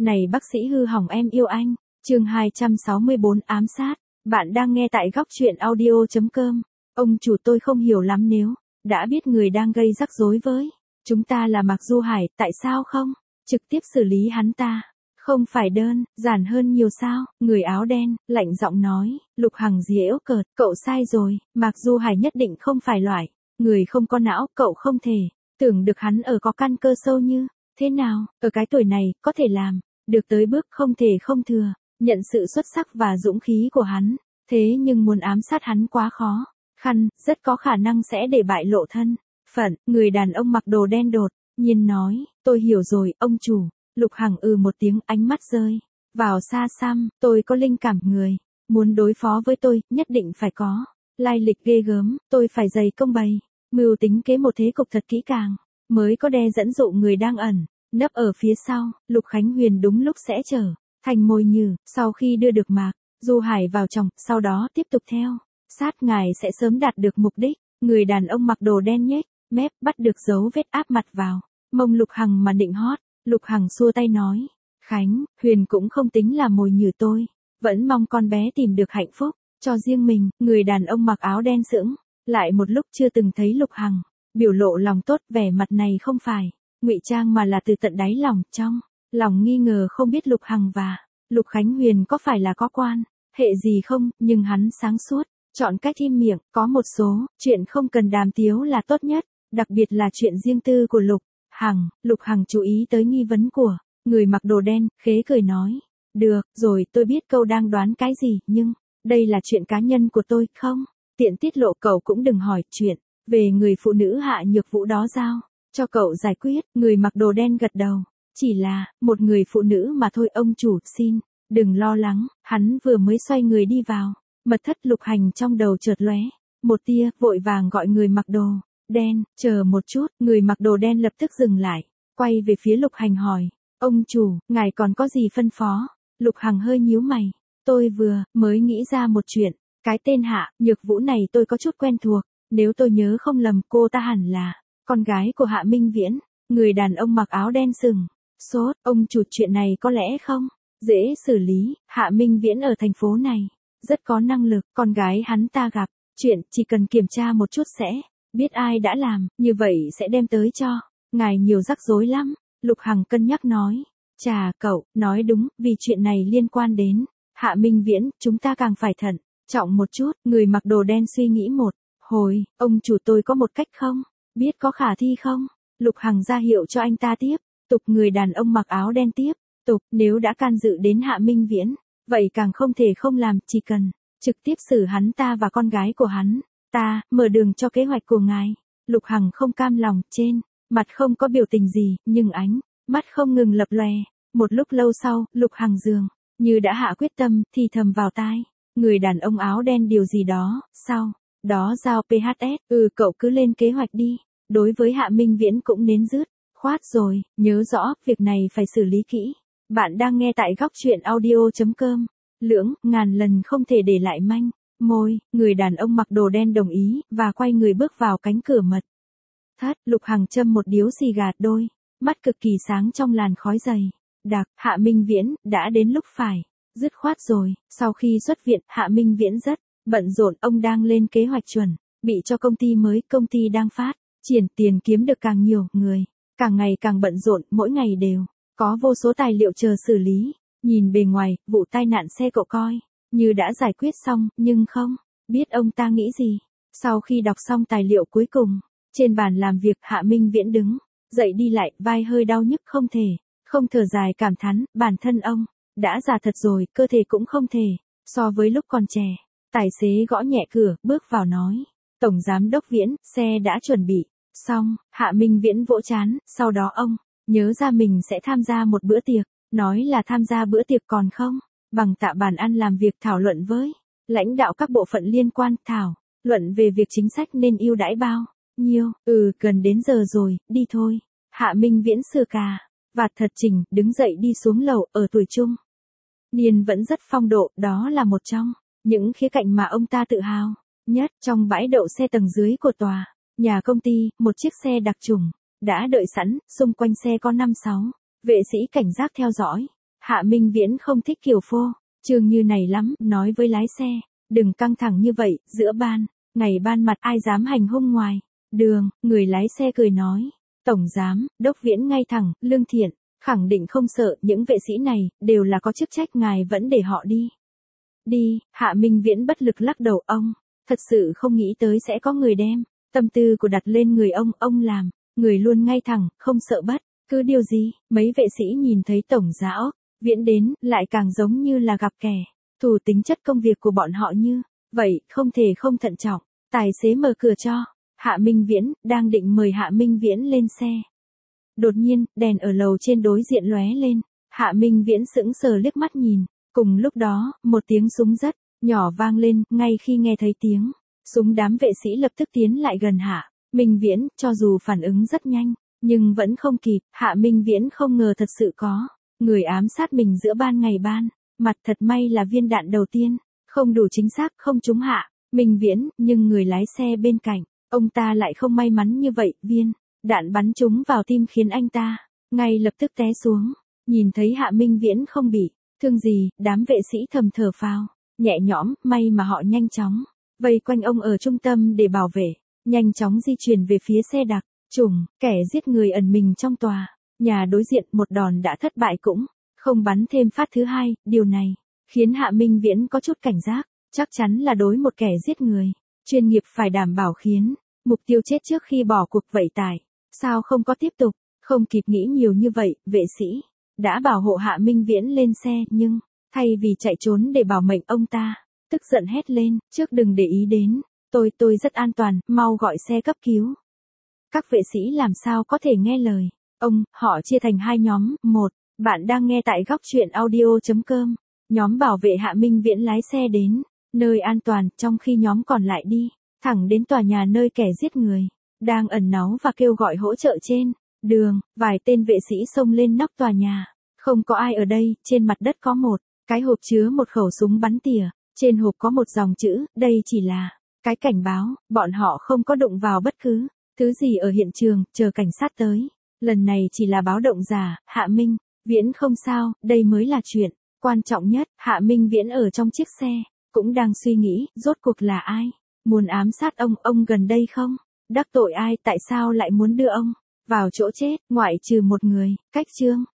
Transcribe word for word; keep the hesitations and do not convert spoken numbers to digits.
Này bác sĩ hư hỏng em yêu anh. Chương hai trăm sáu mươi bốn ám sát. Bạn đang nghe tại góc truyện audio chấm com. Ông chủ tôi không hiểu lắm nếu đã biết người đang gây rắc rối với chúng ta là Mạc Du Hải, tại sao không trực tiếp xử lý hắn ta? Không phải đơn giản hơn nhiều sao? Người áo đen lạnh giọng nói. Lục Hằng giễu cợt, cậu sai rồi, Mạc Du Hải nhất định không phải loại người không có não, cậu không thể tưởng được hắn ở có căn cơ sâu như thế nào, ở cái tuổi này có thể làm được tới bước không thể không thừa nhận sự xuất sắc và dũng khí của hắn, thế nhưng muốn ám sát hắn quá khó khăn, rất có khả năng sẽ để bại lộ thân phận. Người đàn ông mặc đồ đen đột nhiên nói. Tôi hiểu rồi, ông chủ. Lục Hằng ừ một tiếng, ánh mắt rơi vào xa xăm. Tôi có linh cảm người muốn đối phó với tôi, nhất định phải có lai lịch ghê gớm, tôi phải dày công bày mưu tính kế một thế cục thật kỹ càng, mới có đe dẫn dụ người đang ẩn nấp ở phía sau. Lục Khánh Huyền đúng lúc sẽ trở thành mồi nhử, sau khi đưa được Mạc Du Hải vào chồng, sau đó tiếp tục theo sát ngài sẽ sớm đạt được mục đích. Người đàn ông mặc đồ đen nhếch mép, bắt được dấu vết áp mặt vào mông Lục Hằng mà định hót. Lục Hằng xua tay nói. Khánh Huyền cũng không tính là mồi nhử tôi, vẫn mong con bé tìm được hạnh phúc cho riêng mình. Người đàn ông mặc áo đen sững lại một lúc, chưa từng thấy Lục Hằng biểu lộ lòng tốt, vẻ mặt này không phải ngụy trang mà là từ tận đáy lòng. Trong lòng nghi ngờ không biết Lục Hằng và Lục Khánh Huyền có phải là có quan hệ gì không, nhưng hắn sáng suốt chọn cách im miệng. Có một số chuyện không cần đàm tiếu là tốt nhất, đặc biệt là chuyện riêng tư của Lục Hằng. Lục Hằng chú ý tới nghi vấn của người mặc đồ đen, khế cười nói. Được rồi, tôi biết cậu đang đoán cái gì, nhưng đây là chuyện cá nhân của tôi, không tiện tiết lộ. Cậu cũng đừng hỏi chuyện về người phụ nữ Hạ Nhược Vũ đó, giao cho cậu giải quyết. Người mặc đồ đen gật đầu. Chỉ là một người phụ nữ mà thôi, ông chủ, xin đừng lo lắng. Hắn vừa mới xoay người đi vào mật thất. Lục Hành trong đầu chợt lóe một tia, vội vàng gọi người mặc đồ đen. Chờ một chút. Người mặc đồ đen lập tức dừng lại, quay về phía Lục Hành hỏi. Ông chủ, ngài còn có gì phân phó? Lục Hằng hơi nhíu mày. Tôi vừa mới nghĩ ra một chuyện. Cái tên Hạ Nhược Vũ này tôi có chút quen thuộc. Nếu tôi nhớ không lầm, cô ta hẳn là con gái của Hạ Minh Viễn. Người đàn ông mặc áo đen sừng sốt. Ông chủ, chuyện này có lẽ không dễ xử lý. Hạ Minh Viễn ở thành phố này rất có năng lực, con gái hắn ta gặp chuyện chỉ cần kiểm tra một chút sẽ biết ai đã làm, như vậy sẽ đem tới cho ngài nhiều rắc rối lắm. Lục Hằng cân nhắc nói. Chà, cậu nói đúng, vì chuyện này liên quan đến Hạ Minh Viễn, chúng ta càng phải thận trọng một chút. Người mặc đồ đen suy nghĩ một hồi. Ông chủ, tôi có một cách không biết có khả thi không? Lục Hằng ra hiệu cho anh ta tiếp tục. Người đàn ông mặc áo đen tiếp tục. Nếu đã can dự đến Hạ Minh Viễn, vậy càng không thể không làm, chỉ cần trực tiếp xử hắn ta và con gái của hắn ta, mở đường cho kế hoạch của ngài. Lục Hằng không cam lòng, trên mặt không có biểu tình gì, nhưng ánh mắt không ngừng lập lòe. Một lúc lâu sau, Lục Hằng dường như đã hạ quyết tâm, thì thầm vào tai người đàn ông áo đen điều gì đó, sau đó giao pê hát ét. Ừ, cậu cứ lên kế hoạch đi. Đối với Hạ Minh Viễn cũng nên dứt khoát rồi, nhớ rõ, việc này phải xử lý kỹ. Bạn đang nghe tại góc truyện audio chấm com. Lưỡng ngàn lần không thể để lại manh môi. Người đàn ông mặc đồ đen đồng ý, và quay người bước vào cánh cửa mật thất. Lục Hằng châm một điếu xì gà, đôi mắt cực kỳ sáng trong làn khói dày đặc. Hạ Minh Viễn đã đến lúc phải dứt khoát rồi. Sau khi xuất viện, Hạ Minh Viễn rất bận rộn. Ông đang lên kế hoạch chuẩn bị cho công ty mới. Công ty đang phát triển, tiền kiếm được càng nhiều, người càng ngày càng bận rộn, mỗi ngày đều có vô số tài liệu chờ xử lý. Nhìn bề ngoài, vụ tai nạn xe cậu coi như đã giải quyết xong, nhưng không biết ông ta nghĩ gì. Sau khi đọc xong tài liệu cuối cùng, trên bàn làm việc, Hạ Minh Viễn đứng dậy đi lại, vai hơi đau nhức, không thể không thở dài cảm thán, bản thân ông đã già thật rồi, cơ thể cũng không thể so với lúc còn trẻ. Tài xế gõ nhẹ cửa, bước vào nói. Tổng giám đốc Viễn, xe đã chuẩn bị xong. Hạ Minh Viễn vỗ trán, sau đó ông nhớ ra mình sẽ tham gia một bữa tiệc. Nói là tham gia bữa tiệc còn không bằng tạ bàn ăn làm việc, thảo luận với lãnh đạo các bộ phận liên quan, thảo luận về việc chính sách nên ưu đãi bao nhiêu. Ừ, gần đến giờ rồi, đi thôi. Hạ Minh Viễn sửa cà vạt thật chỉnh, đứng dậy đi xuống lầu. Ở tuổi trung niên vẫn rất phong độ, đó là một trong những khía cạnh mà ông ta tự hào nhất. Trong bãi đậu xe tầng dưới của tòa nhà công ty, một chiếc xe đặc trùng đã đợi sẵn, xung quanh xe có năm sáu vệ sĩ cảnh giác theo dõi. Hạ Minh Viễn không thích kiểu phô, trương như này lắm, nói với lái xe, đừng căng thẳng như vậy, giữa ban, ngày ban mặt ai dám hành hung ngoài đường, người lái xe cười nói, tổng giám, đốc Viễn ngay thẳng, lương thiện, khẳng định không sợ, những vệ sĩ này, đều là có chức trách ngài vẫn để họ đi. Đi, Hạ Minh Viễn bất lực lắc đầu ông, thật sự không nghĩ tới sẽ có người đem, tâm tư của đặt lên người ông, ông làm, người luôn ngay thẳng, không sợ bất cứ điều gì, mấy vệ sĩ nhìn thấy tổng giáo, Viễn đến, lại càng giống như là gặp kẻ, thù tính chất công việc của bọn họ như, vậy, không thể không thận trọng, tài xế mở cửa cho, Hạ Minh Viễn, đang định mời Hạ Minh Viễn lên xe. Đột nhiên, đèn ở lầu trên đối diện lóe lên, Hạ Minh Viễn sững sờ liếc mắt nhìn, cùng lúc đó, một tiếng súng rất nhỏ vang lên, ngay khi nghe thấy tiếng súng đám vệ sĩ lập tức tiến lại gần Hạ Minh Viễn, cho dù phản ứng rất nhanh, nhưng vẫn không kịp, Hạ Minh Viễn không ngờ thật sự có người ám sát mình giữa ban ngày ban, mặt thật may là viên đạn đầu tiên, không đủ chính xác, không trúng Hạ Minh Viễn, nhưng người lái xe bên cạnh, ông ta lại không may mắn như vậy, viên đạn bắn trúng vào tim khiến anh ta ngay lập tức té xuống, nhìn thấy Hạ Minh Viễn không bị thương gì, đám vệ sĩ thầm thở phào nhẹ nhõm, may mà họ nhanh chóng vây quanh ông ở trung tâm để bảo vệ, nhanh chóng di chuyển về phía xe đặc trùng, kẻ giết người ẩn mình trong tòa nhà đối diện, một đòn đã thất bại cũng không bắn thêm phát thứ hai, điều này khiến Hạ Minh Viễn có chút cảnh giác, chắc chắn là đối một kẻ giết người chuyên nghiệp phải đảm bảo khiến mục tiêu chết trước khi bỏ cuộc, vậy tại sao không có tiếp tục, không kịp nghĩ nhiều như vậy, vệ sĩ đã bảo hộ Hạ Minh Viễn lên xe, nhưng thay vì chạy trốn để bảo mệnh, ông ta tức giận hét lên, trước đừng để ý đến tôi, tôi rất an toàn, mau gọi xe cấp cứu. Các vệ sĩ làm sao có thể nghe lời ông, họ chia thành hai nhóm, một, bạn đang nghe tại góc truyện audio chấm com, nhóm bảo vệ Hạ Minh Viễn lái xe đến nơi an toàn, trong khi nhóm còn lại đi thẳng đến tòa nhà nơi kẻ giết người đang ẩn náu và kêu gọi hỗ trợ. Trên đường, vài tên vệ sĩ xông lên nóc tòa nhà, không có ai ở đây, trên mặt đất có một cái hộp chứa một khẩu súng bắn tỉa, trên hộp có một dòng chữ, đây chỉ là cái cảnh báo, bọn họ không có đụng vào bất cứ thứ gì ở hiện trường, chờ cảnh sát tới. Lần này chỉ là báo động giả, Hạ Minh Viễn không sao, đây mới là chuyện quan trọng nhất. Hạ Minh Viễn ở trong chiếc xe, cũng đang suy nghĩ, rốt cuộc là ai muốn ám sát ông, ông gần đây không đắc tội ai, tại sao lại muốn đưa ông vào chỗ chết, ngoại trừ một người, cách Trương